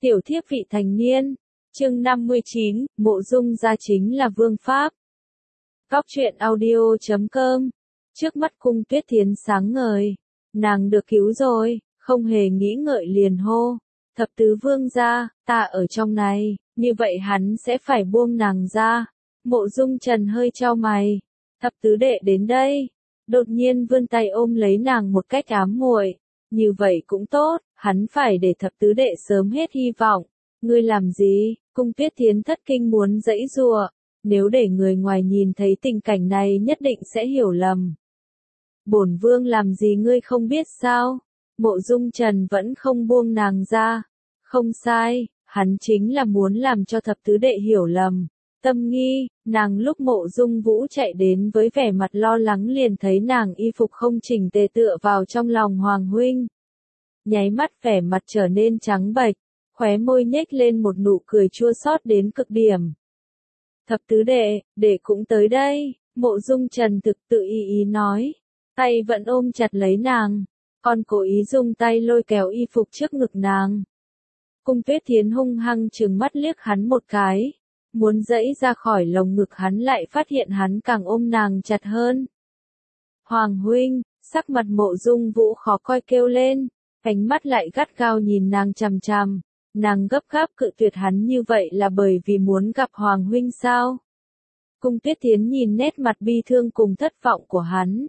Tiểu thiếp vị thành niên. Chương 59, Mộ Dung gia chính là vương pháp. Góc truyện audio.com. Trước mắt Cung Tuyết Thiến sáng ngời. Nàng được cứu rồi, không hề nghĩ ngợi liền hô. Thập tứ vương gia, ta ở trong này, như vậy hắn sẽ phải buông nàng ra. Mộ Dung Trần hơi chau mày. Thập tứ đệ đến đây. Đột nhiên vươn tay ôm lấy nàng một cách ám muội. Như vậy cũng tốt, hắn phải để thập tứ đệ sớm hết hy vọng. Ngươi làm gì? Cung Tuyết Thiến thất kinh muốn giãy giụa. Nếu để người ngoài nhìn thấy tình cảnh này nhất định sẽ hiểu lầm. Bổn vương làm gì ngươi không biết sao? Mộ Dung Trần vẫn không buông nàng ra. Không sai, hắn chính là muốn làm cho thập tứ đệ hiểu lầm. Tâm Nghi, nàng lúc Mộ Dung Vũ chạy đến với vẻ mặt lo lắng liền thấy nàng y phục không chỉnh tề tựa vào trong lòng Hoàng huynh. Nháy mắt vẻ mặt trở nên trắng bệch, khóe môi nhếch lên một nụ cười chua xót đến cực điểm. Thập tứ đệ cũng tới đây, Mộ Dung Trần thực tự ý nói, tay vẫn ôm chặt lấy nàng, còn cố ý dùng tay lôi kéo y phục trước ngực nàng. Cung Tuyết Thiến hung hăng trừng mắt liếc hắn một cái. Muốn giãy ra khỏi lồng ngực hắn lại phát hiện hắn càng ôm nàng chặt hơn. Hoàng huynh, sắc mặt Mộ Dung Vũ khó coi kêu lên, ánh mắt lại gắt gao nhìn nàng chằm chằm. Nàng gấp gáp cự tuyệt hắn như vậy là bởi vì muốn gặp Hoàng huynh sao? Cung Tuyết Thiến nhìn nét mặt bi thương cùng thất vọng của hắn.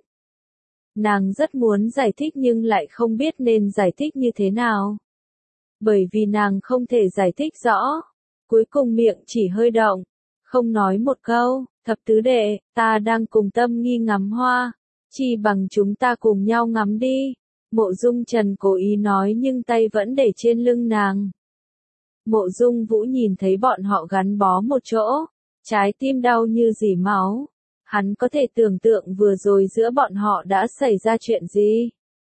Nàng rất muốn giải thích nhưng lại không biết nên giải thích như thế nào. Bởi vì nàng không thể giải thích rõ. Cuối cùng miệng chỉ hơi động, không nói một câu. Thập tứ đệ, ta đang cùng Tâm Nghi ngắm hoa, chi bằng chúng ta cùng nhau ngắm đi. Mộ Dung Trần cố ý nói nhưng tay vẫn để trên lưng nàng. Mộ Dung Vũ nhìn thấy bọn họ gắn bó một chỗ, trái tim đau như rỉ máu. Hắn có thể tưởng tượng vừa rồi giữa bọn họ đã xảy ra chuyện gì.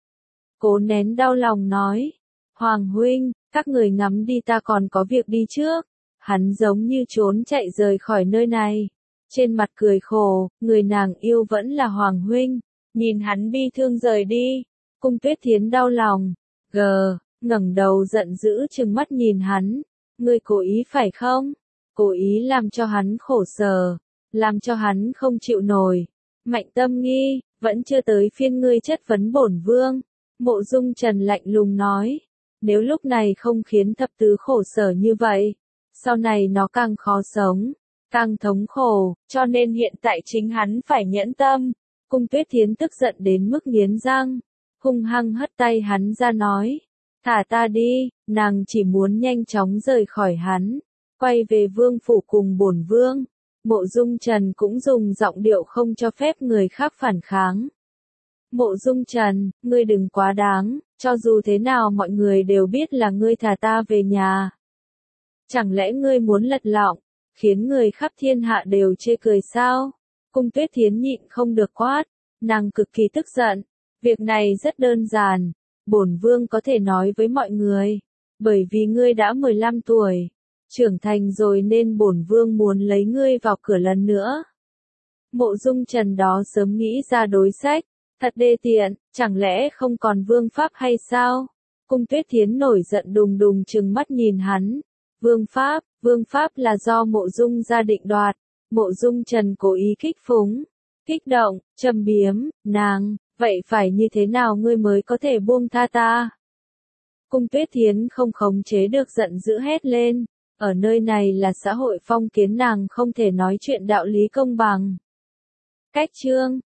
Cố nén đau lòng nói, Hoàng huynh, các người ngắm đi, ta còn có việc đi trước. Hắn giống như trốn chạy rời khỏi nơi này. Trên mặt cười khổ, người nàng yêu vẫn là Hoàng huynh. Nhìn hắn bi thương rời đi. Cung Tuyết Thiến đau lòng. Ngẩng đầu giận dữ trừng mắt nhìn hắn. Ngươi cố ý phải không? Cố ý làm cho hắn khổ sở. Làm cho hắn không chịu nổi. Mạnh Tâm Nghi, vẫn chưa tới phiên ngươi chất vấn bổn vương. Mộ Dung Trần lạnh lùng nói. Nếu lúc này không khiến thập tứ khổ sở như vậy, sau này nó càng khó sống, càng thống khổ, cho nên hiện tại chính hắn phải nhẫn tâm. Cung Tuyết Thiến tức giận đến mức nghiến răng, hung hăng hất tay hắn ra nói, thả ta đi. Nàng chỉ muốn nhanh chóng rời khỏi hắn, quay về vương phủ cùng bổn vương. Mộ Dung Trần cũng dùng giọng điệu không cho phép người khác phản kháng. Mộ Dung Trần, ngươi đừng quá đáng, cho dù thế nào mọi người đều biết là ngươi thả ta về nhà. Chẳng lẽ ngươi muốn lật lọng, khiến người khắp thiên hạ đều chê cười sao? Cung Tuyết Thiến nhịn không được quát, nàng cực kỳ tức giận. Việc này rất đơn giản, bổn vương có thể nói với mọi người, bởi vì ngươi đã 15 tuổi, trưởng thành rồi nên bổn vương muốn lấy ngươi vào cửa lần nữa. Mộ Dung Trần đó sớm nghĩ ra đối sách, thật đê tiện, chẳng lẽ không còn vương pháp hay sao? Cung Tuyết Thiến nổi giận đùng đùng trừng mắt nhìn hắn. Vương pháp là do Mộ Dung gia định đoạt. Mộ Dung Trần cố ý kích phúng, kích động, châm biếm, nàng, vậy phải như thế nào ngươi mới có thể buông tha ta? Cung Tuyết Thiến không khống chế được giận dữ hét lên, ở nơi này là xã hội phong kiến, nàng không thể nói chuyện đạo lý công bằng. Cách chương